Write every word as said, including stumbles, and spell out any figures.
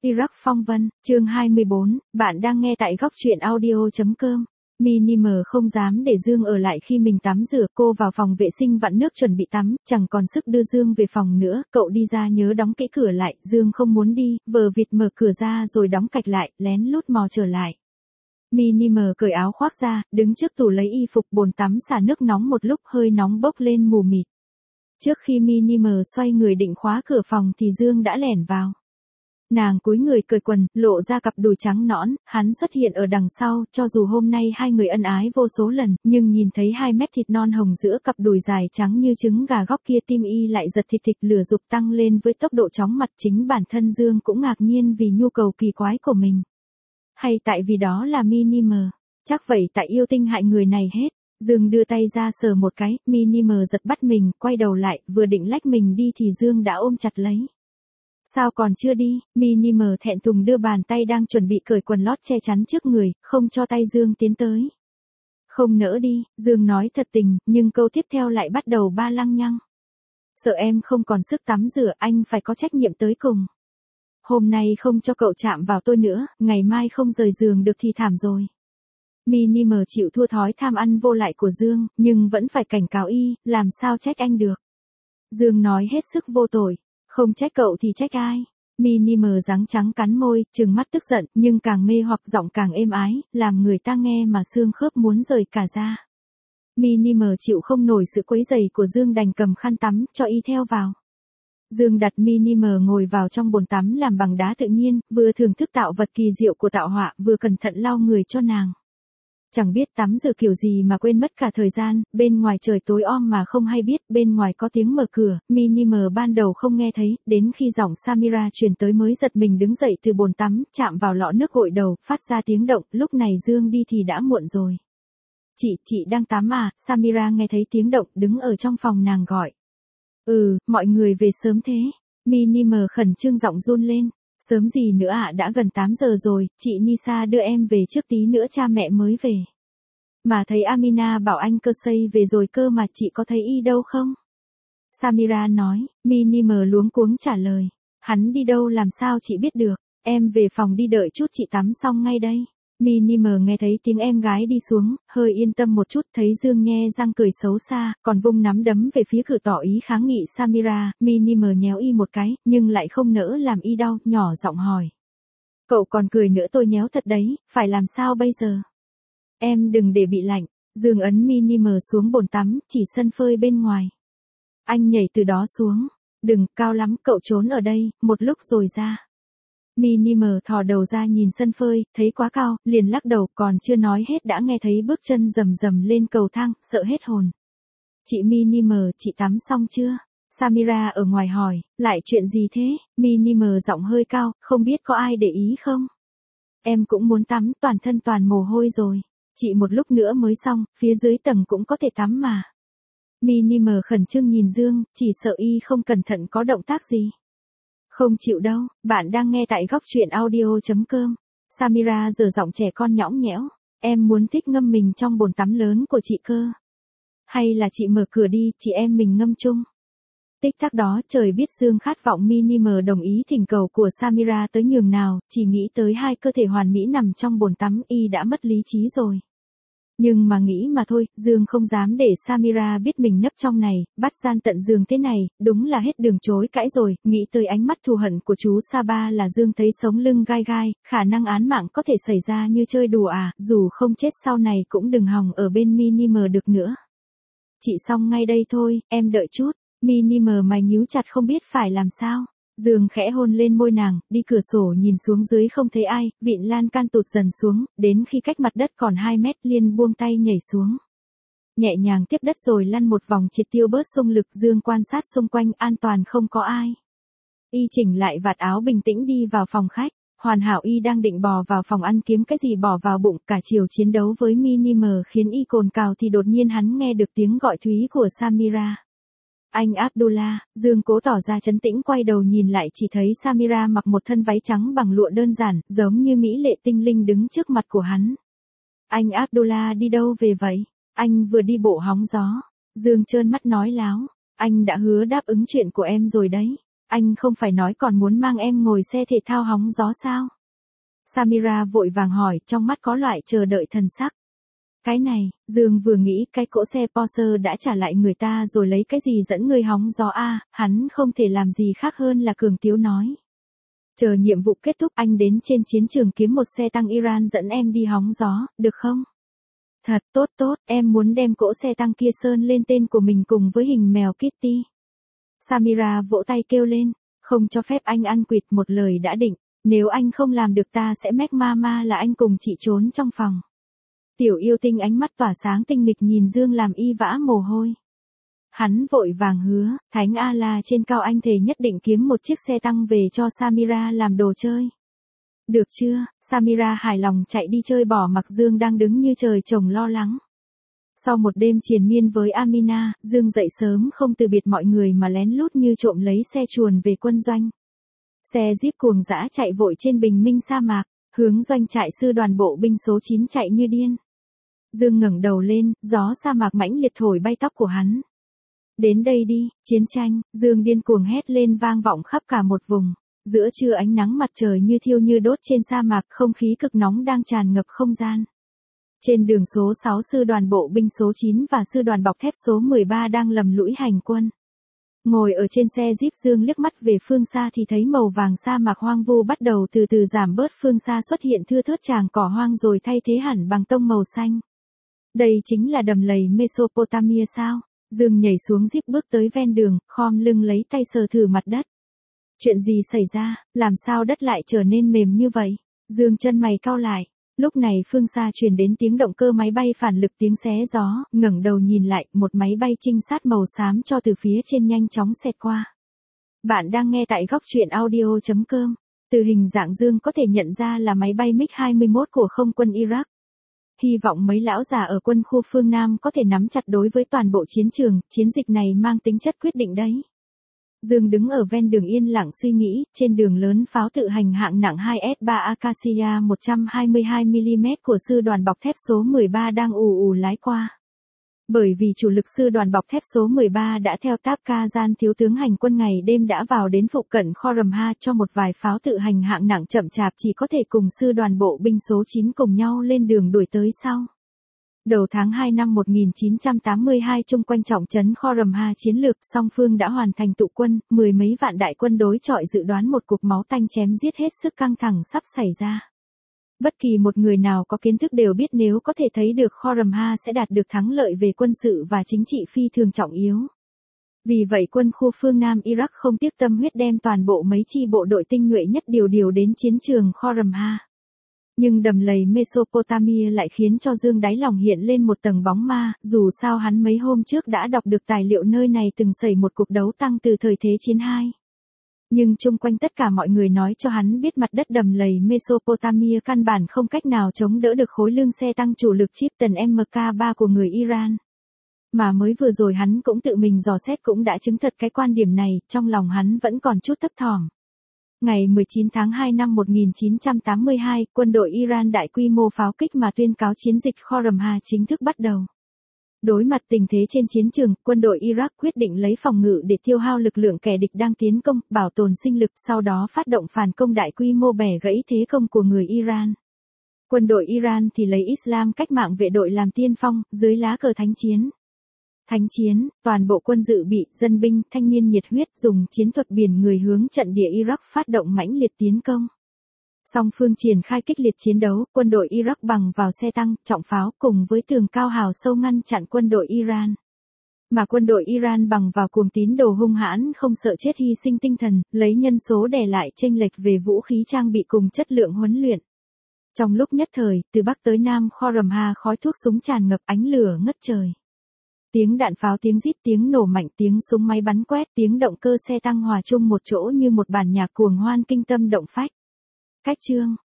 Iraq phong vân, chương hai mươi bốn, bạn đang nghe tại góc truyện audio chấm com. Minimer không dám để Dương ở lại khi mình tắm rửa, cô vào phòng vệ sinh vặn nước chuẩn bị tắm, chẳng còn sức đưa Dương về phòng nữa, cậu đi ra nhớ đóng kỹ cửa lại, Dương không muốn đi, vờ vịt mở cửa ra rồi đóng cạch lại, lén lút mò trở lại. Minimer cởi áo khoác ra, đứng trước tủ lấy y phục, bồn tắm xả nước nóng một lúc, hơi nóng bốc lên mù mịt. Trước khi Minimer xoay người định khóa cửa phòng thì Dương đã lẻn vào. Nàng cúi người cởi quần, lộ ra cặp đùi trắng nõn, hắn xuất hiện ở đằng sau, cho dù hôm nay hai người ân ái vô số lần, nhưng nhìn thấy hai mép thịt non hồng giữa cặp đùi dài trắng như trứng gà góc kia, tim y lại giật thịt thịt, lửa dục tăng lên với tốc độ chóng mặt. Chính bản thân Dương cũng ngạc nhiên vì nhu cầu kỳ quái của mình. Hay tại vì đó là Minimer? Chắc vậy, tại yêu tinh hại người này hết. Dương đưa tay ra sờ một cái, Minimer giật bắt mình, quay đầu lại, vừa định lách mình đi thì Dương đã ôm chặt lấy. Sao còn chưa đi? Minimer thẹn thùng đưa bàn tay đang chuẩn bị cởi quần lót che chắn trước người, không cho tay Dương tiến tới. Không nỡ đi, Dương nói thật tình, nhưng câu tiếp theo lại bắt đầu ba lăng nhăng. Sợ em không còn sức tắm rửa, anh phải có trách nhiệm tới cùng. Hôm nay không cho cậu chạm vào tôi nữa, ngày mai không rời giường được thì thảm rồi. Minimer chịu thua thói tham ăn vô lại của Dương, nhưng vẫn phải cảnh cáo y, làm sao trách anh được. Dương nói hết sức vô tội. Không trách cậu thì trách ai? Minimer răng trắng cắn môi, trừng mắt tức giận, nhưng càng mê hoặc giọng càng êm ái, làm người ta nghe mà xương khớp muốn rời cả ra. Minimer chịu không nổi sự quấy rầy của Dương, đành cầm khăn tắm, cho y theo vào. Dương đặt Minimer ngồi vào trong bồn tắm làm bằng đá tự nhiên, vừa thưởng thức tạo vật kỳ diệu của tạo họa, vừa cẩn thận lau người cho nàng. Chẳng biết tắm rửa kiểu gì mà quên mất cả thời gian, bên ngoài trời tối om mà không hay biết, bên ngoài có tiếng mở cửa, Minimer ban đầu không nghe thấy, đến khi giọng Samira truyền tới mới giật mình đứng dậy từ bồn tắm, chạm vào lọ nước gội đầu, phát ra tiếng động, lúc này Dương đi thì đã muộn rồi. Chị, chị đang tắm à? Samira nghe thấy tiếng động, đứng ở trong phòng nàng gọi. Ừ, mọi người về sớm thế. Minimer khẩn trương giọng run lên. Sớm gì nữa ạ, à, đã gần tám giờ rồi, chị Nisa đưa em về trước, tí nữa cha mẹ mới về. Mà thấy Amina bảo anh cơ xây về rồi cơ mà, chị có thấy y đâu không? Samira nói. Minimer luống cuống trả lời. Hắn đi đâu làm sao chị biết được, em về phòng đi đợi chút, chị tắm xong ngay đây. Minimer nghe thấy tiếng em gái đi xuống, hơi yên tâm một chút, thấy Dương nhe răng cười xấu xa, còn vung nắm đấm về phía cửa tỏ ý kháng nghị Samira. Minimer nhéo y một cái, nhưng lại không nỡ làm y đau, nhỏ giọng hỏi. Cậu còn cười nữa, tôi nhéo thật đấy, phải làm sao bây giờ? Em đừng để bị lạnh. Dương ấn Minimer xuống bồn tắm, chỉ sân phơi bên ngoài. Anh nhảy từ đó xuống. Đừng, cao lắm, cậu trốn ở đây, một lúc rồi ra. Minimer thò đầu ra nhìn sân phơi, thấy quá cao, liền lắc đầu, còn chưa nói hết đã nghe thấy bước chân rầm rầm lên cầu thang, sợ hết hồn. Chị Minimer, chị tắm xong chưa? Samira ở ngoài hỏi, lại chuyện gì thế? Minimer giọng hơi cao, không biết có ai để ý không? Em cũng muốn tắm, toàn thân toàn mồ hôi rồi. Chị một lúc nữa mới xong, phía dưới tầng cũng có thể tắm mà. Minimer khẩn trương nhìn Dương, chỉ sợ y không cẩn thận có động tác gì. Không chịu đâu, bạn đang nghe tại góc truyện audio chấm com. Samira giờ giọng trẻ con nhõng nhẽo. Em muốn thích ngâm mình trong bồn tắm lớn của chị cơ. Hay là chị mở cửa đi, chị em mình ngâm chung. Tích tắc đó, trời biết Dương khát vọng Minimer đồng ý thỉnh cầu của Samira tới nhường nào, chỉ nghĩ tới hai cơ thể hoàn mỹ nằm trong bồn tắm, y đã mất lý trí rồi. Nhưng mà nghĩ mà thôi, Dương không dám để Samira biết mình nấp trong này, bắt gian tận giường thế này, đúng là hết đường chối cãi rồi. Nghĩ tới ánh mắt thù hận của chú Saba là Dương thấy sống lưng gai gai, khả năng án mạng có thể xảy ra như chơi đùa à, dù không chết sau này cũng đừng hòng ở bên Minimer được nữa. Chị xong ngay đây thôi, em đợi chút. Minimer mày nhíu chặt không biết phải làm sao. Dương khẽ hôn lên môi nàng, đi cửa sổ nhìn xuống dưới không thấy ai, vịn lan can tụt dần xuống, đến khi cách mặt đất còn hai mét liền buông tay nhảy xuống. Nhẹ nhàng tiếp đất rồi lăn một vòng triệt tiêu bớt xung lực. Dương quan sát xung quanh, an toàn không có ai. Y chỉnh lại vạt áo bình tĩnh đi vào phòng khách, hoàn hảo. Y đang định bò vào phòng ăn kiếm cái gì bỏ vào bụng, cả chiều chiến đấu với Minimer khiến y cồn cào thì đột nhiên hắn nghe được tiếng gọi thúy của Samira. Anh Abdullah. Dương cố tỏ ra trấn tĩnh, quay đầu nhìn lại chỉ thấy Samira mặc một thân váy trắng bằng lụa đơn giản, giống như mỹ lệ tinh linh đứng trước mặt của hắn. Anh Abdullah đi đâu về vậy? Anh vừa đi bộ hóng gió. Dương trơn mắt nói láo. Anh đã hứa đáp ứng chuyện của em rồi đấy. Anh không phải nói còn muốn mang em ngồi xe thể thao hóng gió sao? Samira vội vàng hỏi, trong mắt có loại chờ đợi thần sắc. Cái này, Dương vừa nghĩ cái cỗ xe Porsche đã trả lại người ta rồi lấy cái gì dẫn người hóng gió a, hắn không thể làm gì khác hơn là cường tiếu nói. Chờ nhiệm vụ kết thúc anh đến trên chiến trường kiếm một xe tăng Iran dẫn em đi hóng gió, được không? Thật tốt tốt, em muốn đem cỗ xe tăng kia sơn lên tên của mình cùng với hình mèo Kitty. Samira vỗ tay kêu lên, không cho phép anh ăn quỵt, một lời đã định, nếu anh không làm được ta sẽ mách mama là anh cùng chị trốn trong phòng. Tiểu yêu tinh ánh mắt tỏa sáng tinh nghịch nhìn Dương làm y vã mồ hôi. Hắn vội vàng hứa, Thánh A-la trên cao anh thề nhất định kiếm một chiếc xe tăng về cho Samira làm đồ chơi. Được chưa? Samira hài lòng chạy đi chơi bỏ mặc Dương đang đứng như trời trồng lo lắng. Sau một đêm triền miên với Amina, Dương dậy sớm không từ biệt mọi người mà lén lút như trộm lấy xe chuồn về quân doanh. Xe Jeep cuồng dã chạy vội trên bình minh sa mạc, hướng doanh trại sư đoàn bộ binh số chín chạy như điên. Dương ngẩng đầu lên, gió sa mạc mãnh liệt thổi bay tóc của hắn. Đến đây đi, chiến tranh, Dương điên cuồng hét lên vang vọng khắp cả một vùng. Giữa trưa ánh nắng mặt trời như thiêu như đốt trên sa mạc, không khí cực nóng đang tràn ngập không gian. Trên đường số sáu sư đoàn bộ binh số chín và sư đoàn bọc thép số mười ba đang lầm lũi hành quân. Ngồi ở trên xe Jeep Dương liếc mắt về phương xa thì thấy màu vàng sa mạc hoang vu bắt đầu từ từ giảm bớt, phương xa xuất hiện thưa thớt tràng cỏ hoang rồi thay thế hẳn bằng tông màu xanh. Đây chính là đầm lầy Mesopotamia sao? Dương nhảy xuống Jeep bước tới ven đường, khom lưng lấy tay sờ thử mặt đất. Chuyện gì xảy ra, làm sao đất lại trở nên mềm như vậy? Dương chân mày cau lại. Lúc này phương xa truyền đến tiếng động cơ máy bay phản lực, tiếng xé gió, ngẩng đầu nhìn lại, một máy bay trinh sát màu xám cho từ phía trên nhanh chóng xẹt qua. Bạn đang nghe tại góc truyện audio chấm com. Từ hình dạng Dương có thể nhận ra là máy bay mig hai mươi mốt của không quân Iraq. Hy vọng mấy lão già ở quân khu phương Nam có thể nắm chặt đối với toàn bộ chiến trường, chiến dịch này mang tính chất quyết định đấy. Dương đứng ở ven đường yên lặng suy nghĩ, trên đường lớn pháo tự hành hạng nặng hai S ba Acacia một trăm hai mươi hai mi li mét của sư đoàn bọc thép số mười ba đang ù ù lái qua. Bởi vì chủ lực sư đoàn bọc thép số mười ba đã theo Táp Kazan thiếu tướng hành quân ngày đêm đã vào đến phụ cận Khorramha cho một vài pháo tự hành hạng nặng chậm chạp chỉ có thể cùng sư đoàn bộ binh số chín cùng nhau lên đường đuổi tới sau. Đầu tháng hai năm một nghìn chín trăm tám mươi hai chung quanh trọng trấn Khorramha chiến lược, song phương đã hoàn thành tụ quân, mười mấy vạn đại quân đối chọi dự đoán một cuộc máu tanh chém giết hết sức căng thẳng sắp xảy ra. Bất kỳ một người nào có kiến thức đều biết nếu có thể thấy được Khorramha sẽ đạt được thắng lợi về quân sự và chính trị phi thường trọng yếu. Vì vậy quân khu phương Nam Iraq không tiếc tâm huyết đem toàn bộ mấy chi bộ đội tinh nhuệ nhất điều điều đến chiến trường Khorramha. Nhưng đầm lầy Mesopotamia lại khiến cho Dương đáy lòng hiện lên một tầng bóng ma, dù sao hắn mấy hôm trước đã đọc được tài liệu nơi này từng xảy một cuộc đấu tăng từ thời Thế chiến hai. Nhưng chung quanh tất cả mọi người nói cho hắn biết mặt đất đầm lầy Mesopotamia căn bản không cách nào chống đỡ được khối lương xe tăng chủ lực Chieftain M K ba của người Iran. Mà mới vừa rồi hắn cũng tự mình dò xét cũng đã chứng thật cái quan điểm này, trong lòng hắn vẫn còn chút thấp thỏm. Ngày mười chín tháng hai năm một nghìn chín trăm tám mươi hai, quân đội Iran đại quy mô pháo kích mà tuyên cáo chiến dịch Khorramha chính thức bắt đầu. Đối mặt tình thế trên chiến trường, quân đội Iraq quyết định lấy phòng ngự để tiêu hao lực lượng kẻ địch đang tiến công, bảo tồn sinh lực, sau đó phát động phản công đại quy mô bẻ gãy thế công của người Iran. Quân đội Iran thì lấy Islam cách mạng vệ đội làm tiên phong, dưới lá cờ thánh chiến. Thánh chiến, toàn bộ quân dự bị, dân binh, thanh niên nhiệt huyết dùng chiến thuật biển người hướng trận địa Iraq phát động mãnh liệt tiến công. Song phương triển khai kích liệt chiến đấu, quân đội Iraq bằng vào xe tăng, trọng pháo cùng với tường cao hào sâu ngăn chặn quân đội Iran. Mà quân đội Iran bằng vào cuồng tín đồ hung hãn không sợ chết hy sinh tinh thần, lấy nhân số đè lại chênh lệch về vũ khí trang bị cùng chất lượng huấn luyện. Trong lúc nhất thời, từ Bắc tới Nam Khorramha khói thuốc súng tràn ngập, ánh lửa ngất trời. Tiếng đạn pháo, tiếng rít, tiếng nổ mạnh, tiếng súng máy bắn quét, tiếng động cơ xe tăng hòa chung một chỗ như một bản nhạc cuồng hoan kinh tâm động phách. Cách chương,